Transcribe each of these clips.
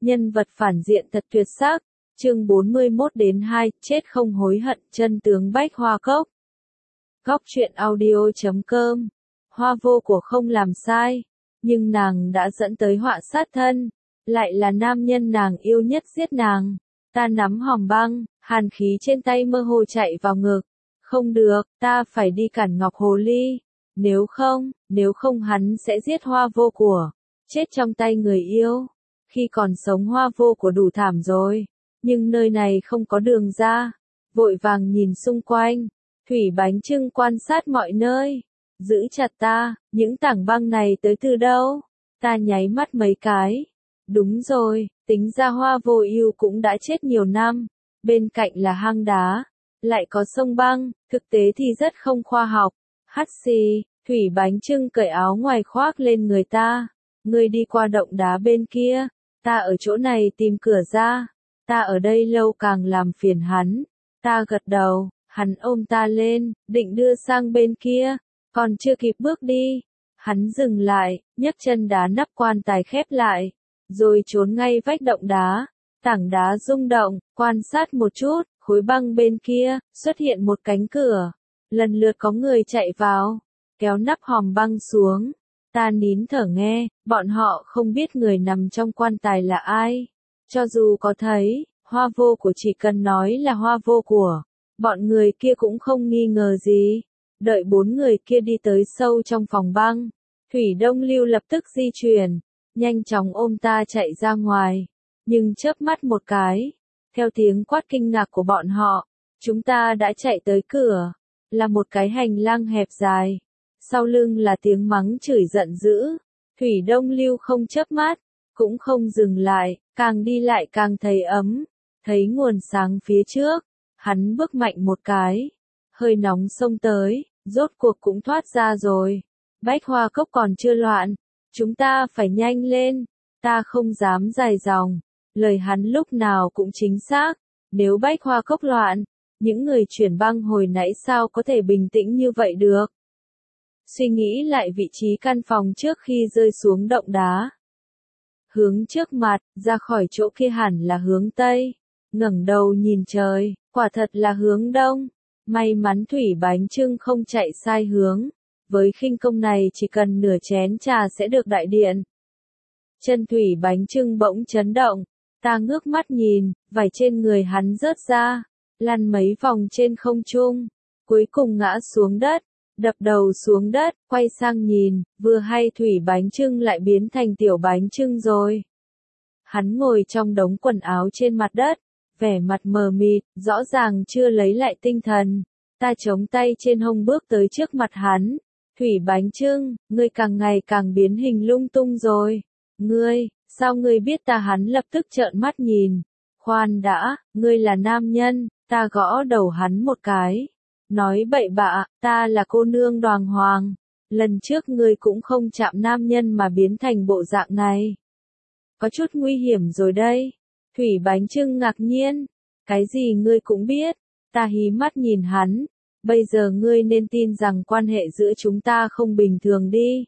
Nhân vật phản diện thật tuyệt sắc. Chương 41-2, chết không hối hận, chân tướng Bách Hoa Cốc. Góc truyện audio.com. Hoa vô của không làm sai, nhưng nàng đã dẫn tới họa sát thân, lại là nam nhân nàng yêu nhất giết nàng. Ta nắm hòm băng, hàn khí trên tay mơ hồ chạy vào ngực. Không được, ta phải đi cản Ngọc Hồ Ly. Nếu không hắn sẽ giết Hoa vô của, chết trong tay người yêu. Khi còn sống Hoa vô của đủ thảm rồi, nhưng nơi này không có đường ra. Vội vàng nhìn xung quanh, Thủy Bánh Chưng quan sát mọi nơi. Giữ chặt ta, những tảng băng này tới từ đâu? Ta nháy mắt mấy cái. Đúng rồi, tính ra Hoa vô ưu cũng đã chết nhiều năm. Bên cạnh là hang đá, lại có sông băng, thực tế thì rất không khoa học. Hắt xì, Thủy Bánh Chưng cởi áo ngoài khoác lên người ta. Ngươi đi qua động đá bên kia, ta ở chỗ này tìm cửa ra. Ta ở đây lâu càng làm phiền hắn. Ta gật đầu, hắn ôm ta lên, định đưa sang bên kia. Còn chưa kịp bước đi, hắn dừng lại, nhấc chân đá nắp quan tài khép lại, rồi trốn ngay vách động đá. Tảng đá rung động, quan sát một chút, khối băng bên kia, xuất hiện một cánh cửa. Lần lượt có người chạy vào, kéo nắp hòm băng xuống. Ta nín thở nghe, bọn họ không biết người nằm trong quan tài là ai. Cho dù có thấy, Hoa vô của chỉ cần nói là Hoa vô của, bọn người kia cũng không nghi ngờ gì. Đợi 4 người kia đi tới sâu trong phòng băng, Thủy Đông Lưu lập tức di chuyển, nhanh chóng ôm ta chạy ra ngoài. Nhưng chớp mắt một cái, theo tiếng quát kinh ngạc của bọn họ, chúng ta đã chạy tới cửa, là một cái hành lang hẹp dài. Sau lưng là tiếng mắng chửi giận dữ. Thủy Đông Lưu không chớp mắt, cũng không dừng lại, càng đi lại càng thấy ấm, thấy nguồn sáng phía trước, hắn bước mạnh một cái, hơi nóng xông tới, rốt cuộc cũng thoát ra rồi. Bách Hoa Cốc còn chưa loạn, chúng ta phải nhanh lên. Ta không dám dài dòng, lời hắn lúc nào cũng chính xác. Nếu Bách Hoa Cốc loạn, những người chuyển băng hồi nãy sao có thể bình tĩnh như vậy được? Suy nghĩ lại vị trí căn phòng trước khi rơi xuống động đá. Hướng trước mặt, ra khỏi chỗ kia hẳn là hướng Tây. Ngẩng đầu nhìn trời, quả thật là hướng Đông. May mắn Thủy Bánh Chưng không chạy sai hướng. Với khinh công này chỉ cần nửa chén trà sẽ được đại điện. Chân Thủy Bánh Chưng bỗng chấn động. Ta ngước mắt nhìn, vải trên người hắn rớt ra, lăn mấy vòng trên không trung, cuối cùng ngã xuống đất, đập đầu xuống đất, quay sang nhìn, vừa hay Thủy Bánh Chưng lại biến thành Tiểu Bánh Chưng rồi. Hắn ngồi trong đống quần áo trên mặt đất, vẻ mặt mờ mịt, rõ ràng chưa lấy lại tinh thần. Ta chống tay trên hông bước tới trước mặt hắn. Thủy Bánh Chưng, ngươi càng ngày càng biến hình lung tung rồi. Ngươi, sao ngươi biết ta? Hắn lập tức trợn mắt nhìn. Khoan đã, ngươi là nam nhân. Ta gõ đầu hắn một cái. Nói bậy bạ, ta là cô nương Đoàng Hoàng. Lần trước ngươi cũng không chạm nam nhân mà biến thành bộ dạng này. Có chút nguy hiểm rồi đây. Thủy Bánh Chưng ngạc nhiên. Cái gì ngươi cũng biết? Ta hí mắt nhìn hắn. Bây giờ ngươi nên tin rằng quan hệ giữa chúng ta không bình thường đi.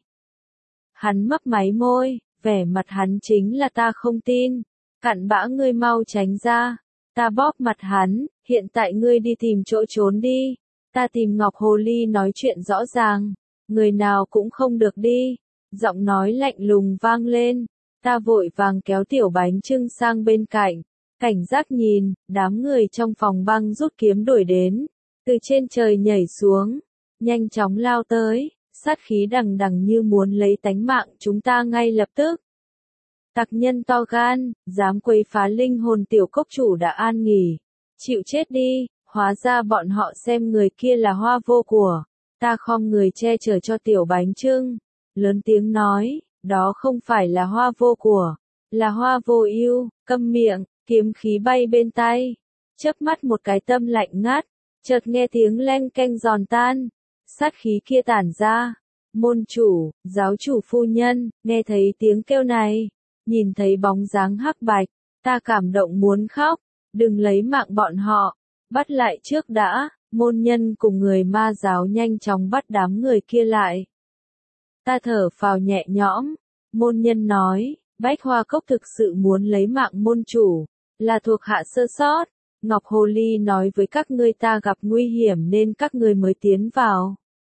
Hắn mấp máy môi, vẻ mặt hắn chính là ta không tin. Cặn bã, ngươi mau tránh ra. Ta bóp mặt hắn, hiện tại ngươi đi tìm chỗ trốn đi. Ta tìm Ngọc Hồ Ly nói chuyện rõ ràng. Người nào cũng không được đi. Giọng nói lạnh lùng vang lên. Ta vội vàng kéo Tiểu Bánh Chưng sang bên cạnh. Cảnh giác nhìn, đám người trong phòng băng rút kiếm đuổi đến. Từ trên trời nhảy xuống, nhanh chóng lao tới, sát khí đằng đằng như muốn lấy tánh mạng chúng ta ngay lập tức. Tặc nhân to gan, dám quấy phá linh hồn Tiểu Cốc chủ đã an nghỉ. Chịu chết đi, hóa ra bọn họ xem người kia là Hoa vô của. Ta khom người che chở cho Tiểu Bánh Chưng, lớn tiếng nói, đó không phải là Hoa vô của, là Hoa vô ưu. Câm miệng, kiếm khí bay bên tay. Chớp mắt một cái tâm lạnh ngắt. Chợt nghe tiếng leng keng giòn tan, sát khí kia tản ra. Môn chủ, giáo chủ phu nhân, nghe thấy tiếng kêu này, nhìn thấy bóng dáng hắc bạch, ta cảm động muốn khóc. Đừng lấy mạng bọn họ, bắt lại trước đã. Môn nhân cùng người ma giáo nhanh chóng bắt đám người kia lại. Ta thở phào nhẹ nhõm. Môn nhân nói, Bách Hoa Cốc thực sự muốn lấy mạng môn chủ, là thuộc hạ sơ sót. Ngọc Hồ Ly nói với các ngươi ta gặp nguy hiểm nên các ngươi mới tiến vào.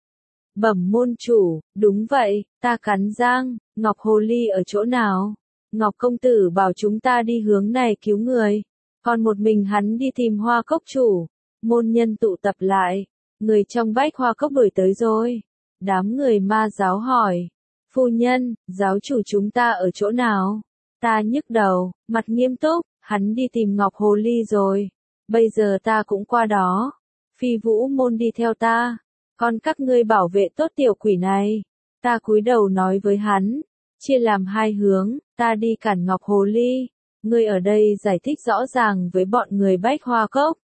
Bẩm môn chủ, đúng vậy, ta cắn răng, Ngọc Hồ Ly ở chỗ nào? Ngọc công tử bảo chúng ta đi hướng này cứu người, còn một mình hắn đi tìm Hoa Cốc chủ. Môn nhân tụ tập lại, người trong Bách Hoa Cốc đuổi tới rồi. Đám người ma giáo hỏi, phu nhân, giáo chủ chúng ta ở chỗ nào? Ta nhức đầu, mặt nghiêm túc, hắn đi tìm Ngọc Hồ Ly rồi. Bây giờ ta cũng qua đó. Phi Vũ môn đi theo ta. Còn các ngươi bảo vệ tốt tiểu quỷ này. Ta cúi đầu nói với hắn. Chia làm hai hướng, ta đi cản Ngọc Hồ Ly. Ngươi ở đây giải thích rõ ràng với bọn người Bách Hoa Cốc.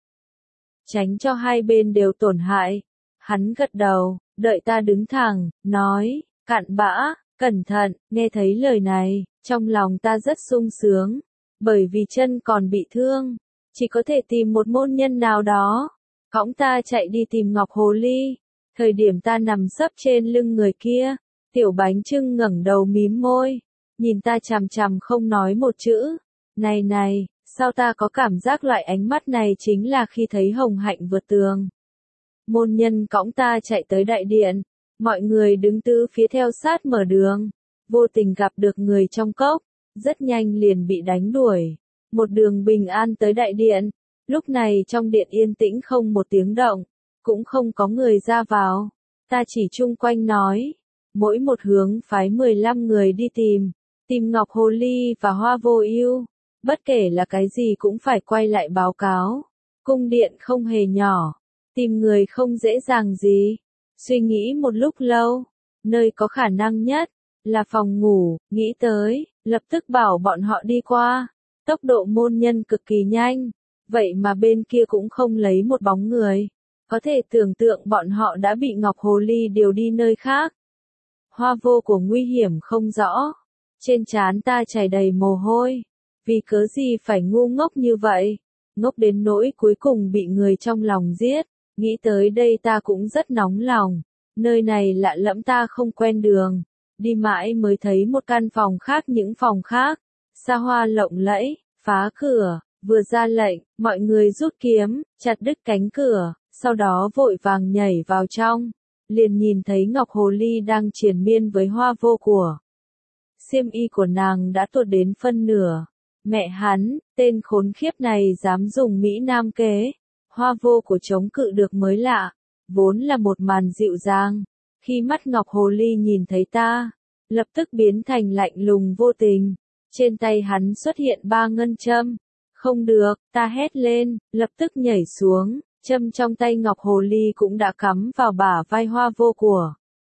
Tránh cho hai bên đều tổn hại. Hắn gật đầu, đợi ta đứng thẳng, nói, cặn bã, cẩn thận, nghe thấy lời này, trong lòng ta rất sung sướng. Bởi vì chân còn bị thương, chỉ có thể tìm một môn nhân nào đó. Cõng ta chạy đi tìm Ngọc Hồ Ly. Thời điểm ta nằm sấp trên lưng người kia, Tiểu Bánh Chưng ngẩng đầu mím môi, nhìn ta chằm chằm không nói một chữ. Này này, sao ta có cảm giác loại ánh mắt này chính là khi thấy Hồng Hạnh vượt tường. Môn nhân cõng ta chạy tới đại điện, mọi người đứng tứ phía theo sát mở đường, vô tình gặp được người trong cốc, rất nhanh liền bị đánh đuổi. Một đường bình an tới đại điện, lúc này trong điện yên tĩnh không một tiếng động, cũng không có người ra vào. Ta chỉ chung quanh nói, mỗi một hướng phái 15 người đi tìm Ngọc Hồ Ly và Hoa Vô Ưu, bất kể là cái gì cũng phải quay lại báo cáo. Cung điện không hề nhỏ, tìm người không dễ dàng gì. Suy nghĩ một lúc lâu, nơi có khả năng nhất là phòng ngủ, nghĩ tới, lập tức bảo bọn họ đi qua. Tốc độ môn nhân cực kỳ nhanh, vậy mà bên kia cũng không lấy một bóng người. Có thể tưởng tượng bọn họ đã bị Ngọc Hồ Ly điều đi nơi khác. Hoa Vô của nguy hiểm không rõ. Trên trán ta chảy đầy mồ hôi. Vì cớ gì phải ngu ngốc như vậy? Ngốc đến nỗi cuối cùng bị người trong lòng giết. Nghĩ tới đây ta cũng rất nóng lòng. Nơi này lạ lẫm ta không quen đường. Đi mãi mới thấy một căn phòng khác những phòng khác. Xa hoa lộng lẫy, phá cửa, vừa ra lệnh, mọi người rút kiếm, chặt đứt cánh cửa, sau đó vội vàng nhảy vào trong. Liền nhìn thấy Ngọc Hồ Ly đang triền miên với Hoa Vô của. Xiêm y của nàng đã tuột đến phân nửa. Mẹ hắn, tên khốn khiếp này dám dùng Mỹ Nam kế. Hoa Vô của chống cự được mới lạ, vốn là một màn dịu dàng. Khi mắt Ngọc Hồ Ly nhìn thấy ta, lập tức biến thành lạnh lùng vô tình. Trên tay hắn xuất hiện 3 ngân châm. Không được, ta hét lên, lập tức nhảy xuống, châm trong tay Ngọc Hồ Ly cũng đã cắm vào bả vai Hoa Vô của.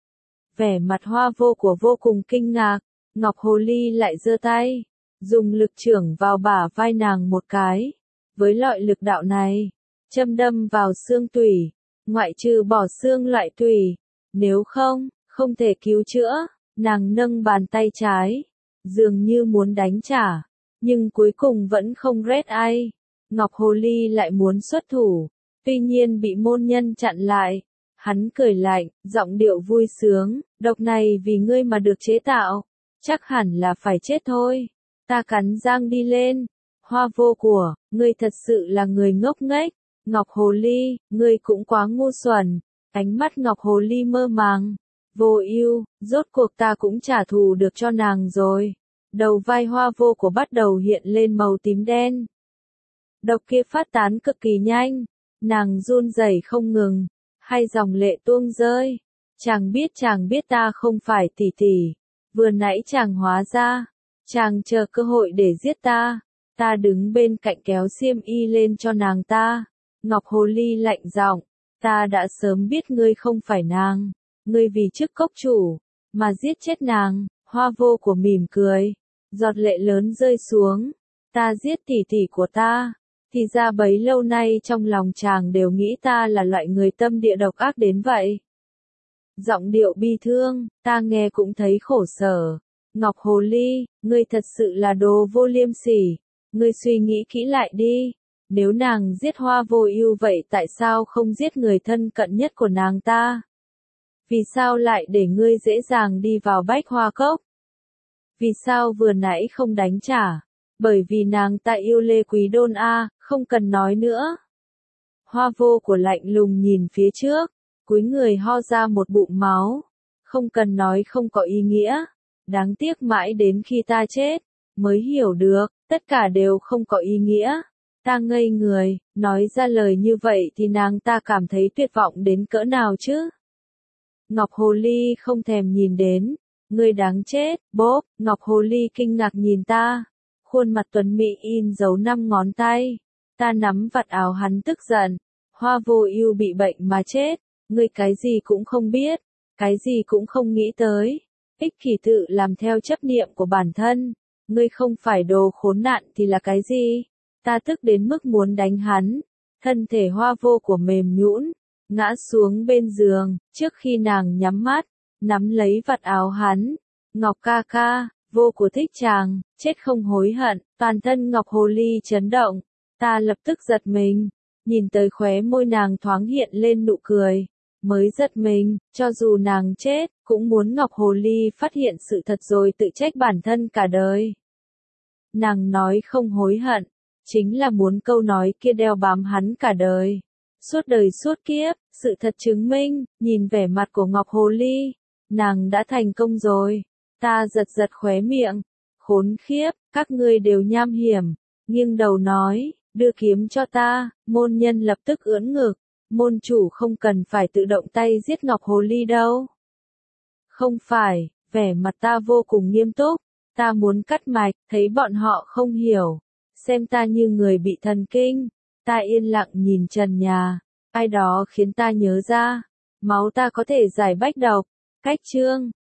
Vẻ mặt Hoa Vô của vô cùng kinh ngạc, Ngọc Hồ Ly lại giơ tay, dùng lực chưởng vào bả vai nàng một cái. Với loại lực đạo này, châm đâm vào xương tủy, ngoại trừ bỏ xương loại tủy, nếu không thể cứu chữa. Nàng nâng bàn tay trái, dường như muốn đánh trả, nhưng cuối cùng vẫn không rét ai. Ngọc Hồ Ly lại muốn xuất thủ, tuy nhiên bị môn nhân chặn lại. Hắn cười lạnh, giọng điệu vui sướng, độc này vì ngươi mà được chế tạo, chắc hẳn là phải chết thôi. Ta cắn răng đi lên. Hoa Vô của, ngươi thật sự là người ngốc nghếch. Ngọc Hồ Ly, ngươi cũng quá ngu xuẩn. Ánh mắt Ngọc Hồ Ly mơ màng. Vô Ưu, rốt cuộc ta cũng trả thù được cho nàng rồi. Đầu vai Hoa Vô của bắt đầu hiện lên màu tím đen. Độc kia phát tán cực kỳ nhanh, nàng run rẩy không ngừng, hai dòng lệ tuôn rơi. Chàng biết ta không phải tỷ tỷ, vừa nãy chàng hóa ra, chàng chờ cơ hội để giết ta. Ta đứng bên cạnh kéo xiêm y lên cho nàng ta. Ngọc Hồ Ly lạnh giọng, ta đã sớm biết ngươi không phải nàng, ngươi vì chức cốc chủ mà giết chết nàng. Hoa Vô của mỉm cười, giọt lệ lớn rơi xuống. Ta giết tỷ tỷ của ta, thì ra bấy lâu nay trong lòng chàng đều nghĩ ta là loại người tâm địa độc ác đến vậy. Giọng điệu bi thương, ta nghe cũng thấy khổ sở. Ngọc Hồ Ly, ngươi thật sự là đồ vô liêm sỉ. Ngươi suy nghĩ kỹ lại đi. Nếu nàng giết Hoa Vô Ưu vậy tại sao không giết người thân cận nhất của nàng ta? Vì sao lại để ngươi dễ dàng đi vào Bách Hoa Cốc? Vì sao vừa nãy không đánh trả? Bởi vì nàng ta yêu Lê Quý Đôn a, không cần nói nữa. Hoa Vô của lạnh lùng nhìn phía trước, cúi người ho ra một bụng máu. Không cần nói không có ý nghĩa. Đáng tiếc mãi đến khi ta chết, mới hiểu được, tất cả đều không có ý nghĩa. Ta ngây người, nói ra lời như vậy thì nàng ta cảm thấy tuyệt vọng đến cỡ nào chứ? Ngọc Hồ Ly không thèm nhìn đến. Ngươi đáng chết, bốp, Ngọc Hồ Ly kinh ngạc nhìn ta. Khuôn mặt tuấn mỹ in dấu 5 ngón tay. Ta nắm vạt áo hắn tức giận. Hoa Vô Ưu bị bệnh mà chết. Ngươi cái gì cũng không biết. Cái gì cũng không nghĩ tới. Ích kỷ tự làm theo chấp niệm của bản thân. Ngươi không phải đồ khốn nạn thì là cái gì? Ta tức đến mức muốn đánh hắn. Thân thể Hoa Vô của mềm nhũn, ngã xuống bên giường, trước khi nàng nhắm mắt, nắm lấy vạt áo hắn. Ngọc ca ca, Vô của thích chàng, chết không hối hận. Toàn thân Ngọc Hồ Ly chấn động. Ta lập tức giật mình, nhìn tới khóe môi nàng thoáng hiện lên nụ cười. Mới giật mình, cho dù nàng chết, cũng muốn Ngọc Hồ Ly phát hiện sự thật rồi tự trách bản thân cả đời. Nàng nói không hối hận, chính là muốn câu nói kia đeo bám hắn cả đời. Suốt đời suốt kiếp, sự thật chứng minh, nhìn vẻ mặt của Ngọc Hồ Ly, nàng đã thành công rồi. Ta giật giật khóe miệng. Khốn khiếp, các ngươi đều nham hiểm. Nghiêng đầu nói, đưa kiếm cho ta. Môn nhân lập tức ưỡn ngực. Môn chủ không cần phải tự động tay giết Ngọc Hồ Ly đâu. Không phải, vẻ mặt ta vô cùng nghiêm túc. Ta muốn cắt mạch, thấy bọn họ không hiểu. Xem ta như người bị thần kinh. Ta yên lặng nhìn trần nhà. Ai đó khiến ta nhớ ra. Máu ta có thể giải bách độc. Cách chương